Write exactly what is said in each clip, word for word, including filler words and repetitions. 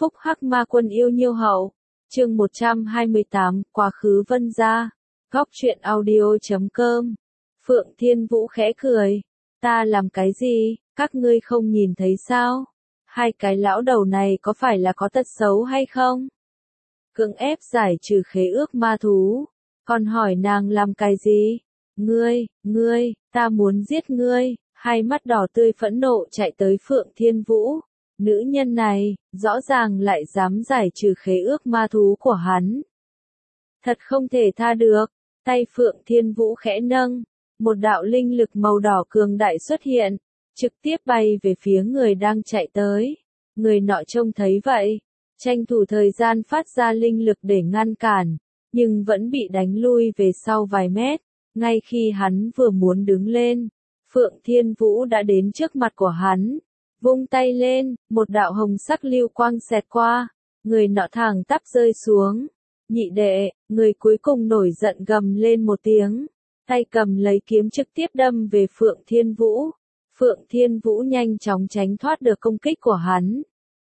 Phúc Hắc Ma Quân yêu nhiêu hậu. Chương một trăm hai mươi tám, quá khứ Vân gia. Góc truyện audio chấm com. Phượng Thiên Vũ khẽ cười. Ta làm cái gì, các ngươi không nhìn thấy sao? Hai cái lão đầu này có phải là có tật xấu hay không? Cưỡng ép giải trừ khế ước ma thú. Còn hỏi nàng làm cái gì? Ngươi, ngươi, ta muốn giết ngươi. Hai mắt đỏ tươi phẫn nộ chạy tới Phượng Thiên Vũ. Nữ nhân này, rõ ràng lại dám giải trừ khế ước ma thú của hắn. Thật không thể tha được. Tay Phượng Thiên Vũ khẽ nâng. Một đạo linh lực màu đỏ cường đại xuất hiện. Trực tiếp bay về phía người đang chạy tới. Người nọ trông thấy vậy. Tranh thủ thời gian phát ra linh lực để ngăn cản. Nhưng vẫn bị đánh lui về sau vài mét. Ngay khi hắn vừa muốn đứng lên. Phượng Thiên Vũ đã đến trước mặt của hắn. Vung tay lên, một đạo hồng sắc lưu quang xẹt qua. Người nọ thẳng tắp rơi xuống. Nhị đệ, người cuối cùng nổi giận gầm lên một tiếng. Tay cầm lấy kiếm trực tiếp đâm về Phượng Thiên Vũ. Phượng Thiên Vũ nhanh chóng tránh thoát được công kích của hắn.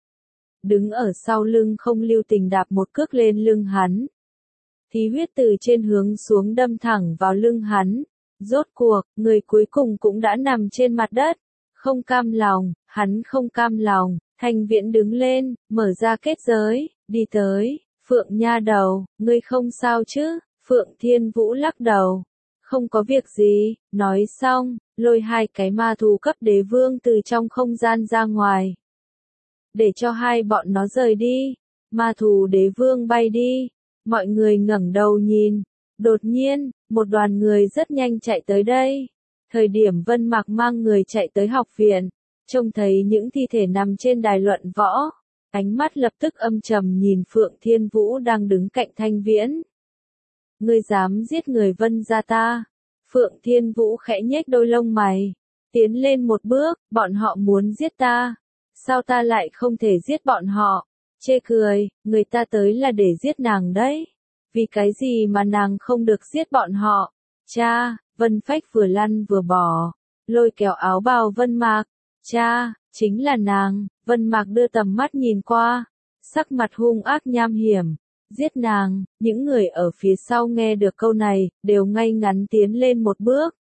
Đứng ở sau lưng không lưu tình đạp một cước lên lưng hắn. Khí huyết từ trên hướng xuống đâm thẳng vào lưng hắn. Rốt cuộc, người cuối cùng cũng đã nằm trên mặt đất. Không cam lòng, hắn không cam lòng. Thanh Viễn đứng lên, mở ra kết giới, đi tới. Phượng nha đầu, ngươi không sao chứ? Phượng Thiên Vũ lắc đầu. Không có việc gì, nói xong, lôi hai cái ma thú cấp đế vương từ trong không gian ra ngoài. Để cho hai bọn nó rời đi. Ma thú đế vương bay đi. Mọi người ngẩng đầu nhìn. Đột nhiên, một đoàn người rất nhanh chạy tới đây. Thời điểm Vân Mạc mang người chạy tới học viện, trông thấy những thi thể nằm trên đài luận võ. Ánh mắt lập tức âm trầm nhìn Phượng Thiên Vũ đang đứng cạnh Thanh Viễn. Ngươi dám giết người Vân gia ta? Phượng Thiên Vũ khẽ nhếch đôi lông mày. Tiến lên một bước, bọn họ muốn giết ta. Sao ta lại không thể giết bọn họ? Chê cười, người ta tới là để giết nàng đấy. Vì cái gì mà nàng không được giết bọn họ? Cha, Vân Phách vừa lăn vừa bỏ. Lôi kéo áo bào Vân Mạc. Cha, chính là nàng. Vân Mạc đưa tầm mắt nhìn qua. Sắc mặt hung ác nham hiểm. Giết nàng. Những người ở phía sau nghe được câu này, đều ngay ngắn tiến lên một bước.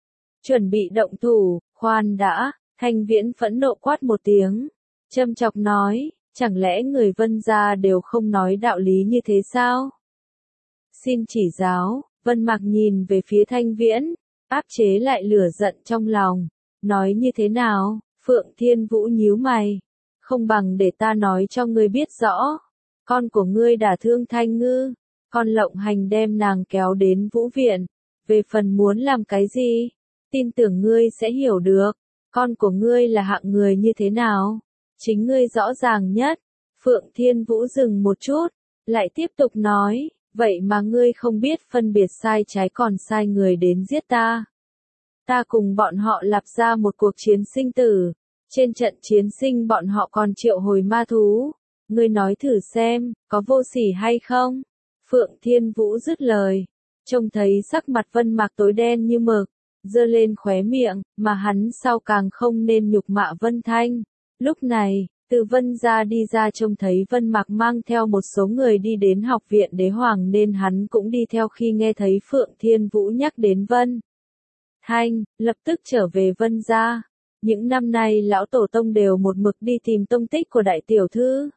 Chuẩn bị động thủ, khoan đã. Thanh Viễn phẫn nộ quát một tiếng. Châm chọc nói, chẳng lẽ người Vân gia đều không nói đạo lý như thế sao? Xin chỉ giáo. Vân Mạc nhìn về phía Thanh Viễn, áp chế lại lửa giận trong lòng. Nói như thế nào? Phượng Thiên Vũ nhíu mày. Không bằng để ta nói cho ngươi biết rõ. Con của ngươi đả thương Thanh Ngư. Con lộng hành đem nàng kéo đến Vũ Viện. Về phần muốn làm cái gì? Tin tưởng ngươi sẽ hiểu được. Con của ngươi là hạng người như thế nào? Chính ngươi rõ ràng nhất. Phượng Thiên Vũ dừng một chút. Lại tiếp tục nói. Vậy mà ngươi không biết phân biệt sai trái còn sai người đến giết ta. Ta cùng bọn họ lập ra một cuộc chiến sinh tử. Trên trận chiến sinh bọn họ còn triệu hồi ma thú. Ngươi nói thử xem, có vô sỉ hay không? Phượng Thiên Vũ dứt lời. Trông thấy sắc mặt Vân Mạc tối đen như mực. Giơ lên khóe miệng, mà hắn sau càng không nên nhục mạ Vân Thanh. Lúc này, từ Vân gia đi ra trông thấy Vân Mạc mang theo một số người đi đến học viện đế hoàng nên hắn cũng đi theo khi nghe thấy Phượng Thiên Vũ nhắc đến Vân Thanh, lập tức trở về Vân gia. Những năm nay lão tổ tông đều một mực đi tìm tông tích của đại tiểu thư.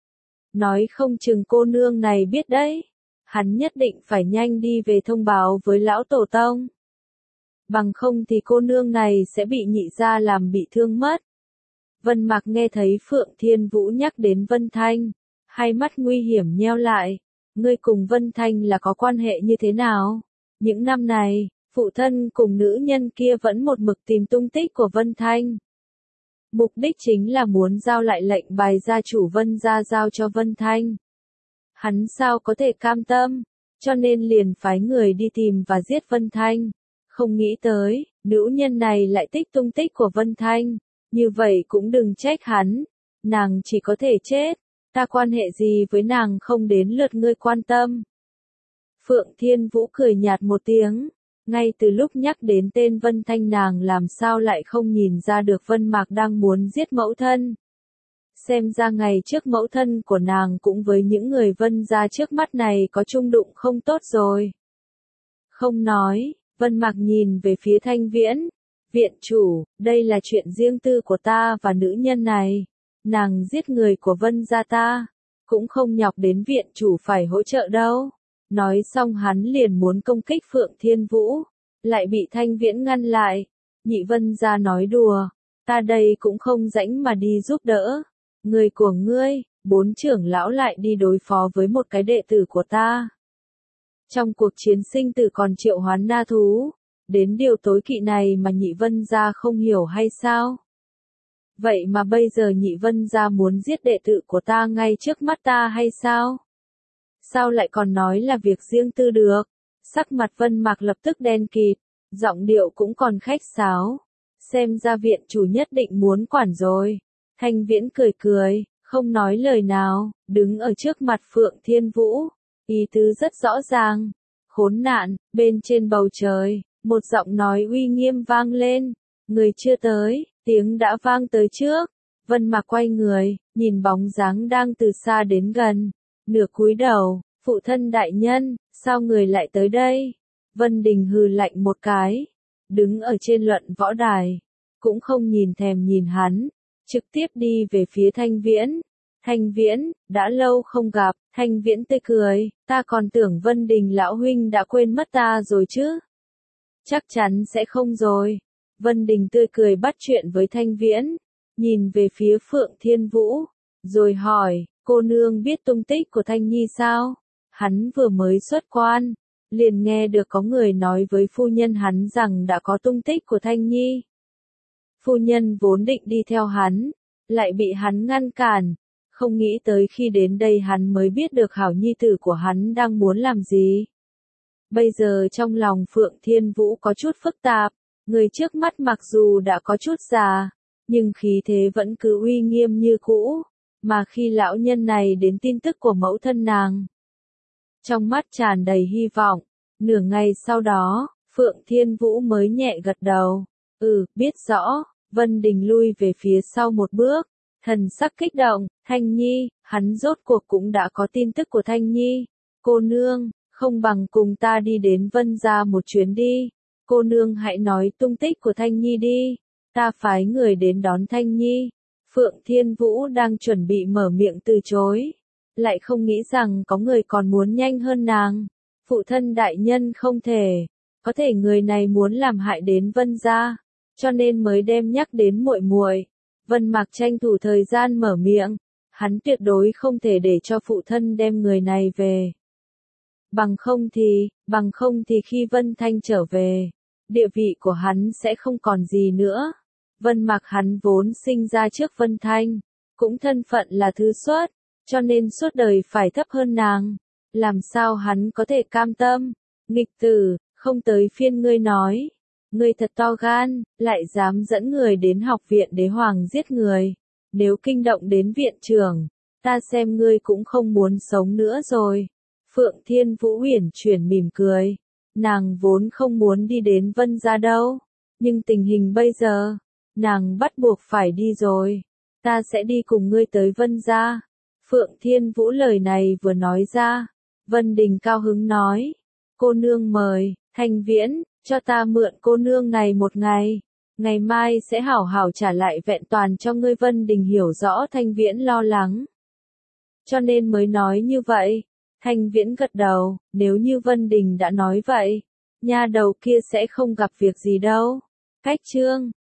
Nói không chừng cô nương này biết đấy. Hắn nhất định phải nhanh đi về thông báo với lão tổ tông. Bằng không thì cô nương này sẽ bị nhị gia làm bị thương mất. Vân Mạc nghe thấy Phượng Thiên Vũ nhắc đến Vân Thanh. Hai mắt nguy hiểm nheo lại. Ngươi cùng Vân Thanh là có quan hệ như thế nào? Những năm này, phụ thân cùng nữ nhân kia vẫn một mực tìm tung tích của Vân Thanh. Mục đích chính là muốn giao lại lệnh bài gia chủ Vân gia giao cho Vân Thanh. Hắn sao có thể cam tâm, cho nên liền phái người đi tìm và giết Vân Thanh. Không nghĩ tới, nữ nhân này lại tích tung tích của Vân Thanh. Như vậy cũng đừng trách hắn. Nàng chỉ có thể chết. Ta quan hệ gì với nàng không đến lượt ngươi quan tâm. Phượng Thiên Vũ cười nhạt một tiếng. Ngay từ lúc nhắc đến tên Vân Thanh nàng làm sao lại không nhìn ra được Vân Mạc đang muốn giết mẫu thân. Xem ra ngày trước mẫu thân của nàng cũng với những người Vân gia trước mắt này có chung đụng không tốt rồi. Không nói, Vân Mạc nhìn về phía Thanh Viễn. Viện chủ, đây là chuyện riêng tư của ta và nữ nhân này. Nàng giết người của Vân gia ta, cũng không nhọc đến viện chủ phải hỗ trợ đâu. Nói xong hắn liền muốn công kích Phượng Thiên Vũ, lại bị Thanh Viễn ngăn lại. Nhị Vân gia nói đùa, ta đây cũng không rảnh mà đi giúp đỡ. Người của ngươi, bốn trưởng lão lại đi đối phó với một cái đệ tử của ta. Trong cuộc chiến sinh tử còn triệu hoán na thú, đến điều tối kỵ này mà Nhị Vân gia không hiểu hay sao? Vậy mà bây giờ Nhị Vân gia muốn giết đệ tử của ta ngay trước mắt ta hay sao? Sao lại còn nói là việc riêng tư được? Sắc mặt Vân Mạc lập tức đen kịt, giọng điệu cũng còn khách sáo. Xem ra viện chủ nhất định muốn quản rồi. Thanh Viễn cười cười, không nói lời nào, đứng ở trước mặt Phượng Thiên Vũ. Ý tứ rất rõ ràng. Khốn nạn, bên trên bầu trời, một giọng nói uy nghiêm vang lên. Người chưa tới, tiếng đã vang tới trước. Vân Mạc quay người, nhìn bóng dáng đang từ xa đến gần. Nửa cúi đầu, phụ thân đại nhân, sao người lại tới đây? Vân Đình hừ lạnh một cái, đứng ở trên luận võ đài, cũng không nhìn thèm nhìn hắn, trực tiếp đi về phía Thanh Viễn. Thanh Viễn, đã lâu không gặp. Thanh Viễn tươi cười, ta còn tưởng Vân Đình lão huynh đã quên mất ta rồi chứ. Chắc chắn sẽ không rồi. Vân Đình tươi cười bắt chuyện với Thanh Viễn, nhìn về phía Phượng Thiên Vũ, rồi hỏi, cô nương biết tung tích của Thanh Nhi sao? Hắn vừa mới xuất quan, liền nghe được có người nói với phu nhân hắn rằng đã có tung tích của Thanh Nhi. Phu nhân vốn định đi theo hắn, lại bị hắn ngăn cản. Không nghĩ tới khi đến đây hắn mới biết được hảo nhi tử của hắn đang muốn làm gì. Bây giờ trong lòng Phượng Thiên Vũ có chút phức tạp, người trước mắt mặc dù đã có chút già, nhưng khí thế vẫn cứ uy nghiêm như cũ, mà khi lão nhân này đến tin tức của mẫu thân nàng, trong mắt tràn đầy hy vọng. Nửa ngày sau đó, Phượng Thiên Vũ mới nhẹ gật đầu, ừ, biết rõ. Vân Đình lui về phía sau một bước, thần sắc kích động. Thanh Nhi, hắn rốt cuộc cũng đã có tin tức của Thanh Nhi. Cô nương, không bằng cùng ta đi đến Vân gia một chuyến đi. Cô nương hãy nói tung tích của Thanh Nhi đi, ta phái người đến đón Thanh Nhi. Phượng Thiên Vũ đang chuẩn bị mở miệng từ chối, lại không nghĩ rằng có người còn muốn nhanh hơn nàng. Phụ thân đại nhân không thể, có thể người này muốn làm hại đến Vân gia, cho nên mới đem nhắc đến muội muội. Vân Mạc tranh thủ thời gian mở miệng, hắn tuyệt đối không thể để cho phụ thân đem người này về. Bằng không thì, bằng không thì khi Vân Thanh trở về, địa vị của hắn sẽ không còn gì nữa. Vân Mạc hắn vốn sinh ra trước Vân Thanh, cũng thân phận là thứ xuất, cho nên suốt đời phải thấp hơn nàng. Làm sao hắn có thể cam tâm? Nghịch tử, không tới phiên ngươi nói. Ngươi thật to gan, lại dám dẫn người đến học viện đế hoàng giết người. Nếu kinh động đến viện trưởng, ta xem ngươi cũng không muốn sống nữa rồi. Phượng Thiên Vũ uyển chuyển mỉm cười. Nàng vốn không muốn đi đến Vân gia đâu. Nhưng tình hình bây giờ, nàng bắt buộc phải đi rồi. Ta sẽ đi cùng ngươi tới Vân gia. Phượng Thiên Vũ lời này vừa nói ra, Vân Đình cao hứng nói. Cô nương mời, Thanh Viễn, cho ta mượn cô nương này một ngày. Ngày mai sẽ hảo hảo trả lại vẹn toàn cho ngươi. Vân Đình hiểu rõ Thanh Viễn lo lắng, cho nên mới nói như vậy. Thanh Viễn gật đầu, nếu như Vân Đình đã nói vậy, nha đầu kia sẽ không gặp việc gì đâu. Cách chương